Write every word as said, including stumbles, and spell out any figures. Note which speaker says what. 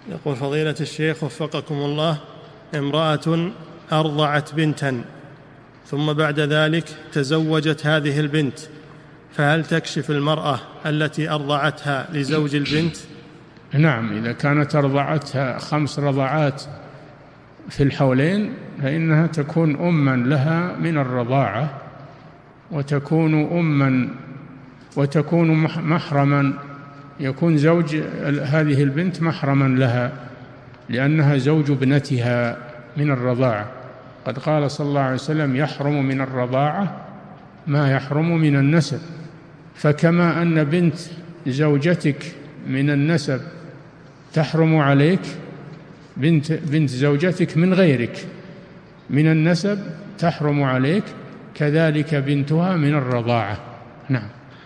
Speaker 1: يقول فضيلة الشيخ وفقكم الله، امرأة أرضعت بنتا ثم بعد ذلك تزوجت هذه البنت، فهل تكشف المرأة التي أرضعتها لزوج البنت؟
Speaker 2: نعم، إذا كانت أرضعتها خمس رضعات في الحولين فإنها تكون أما لها من الرضاعة، وتكون أما وتكون محرما، يكون زوج هذه البنت محرما لها لأنها زوج ابنتها من الرضاعة. قد قال صلى الله عليه وسلم: يحرم من الرضاعة ما يحرم من النسب. فكما أن بنت زوجتك من النسب تحرم عليك، بنت, بنت زوجتك من غيرك من النسب تحرم عليك، كذلك بنتها من الرضاعة. نعم.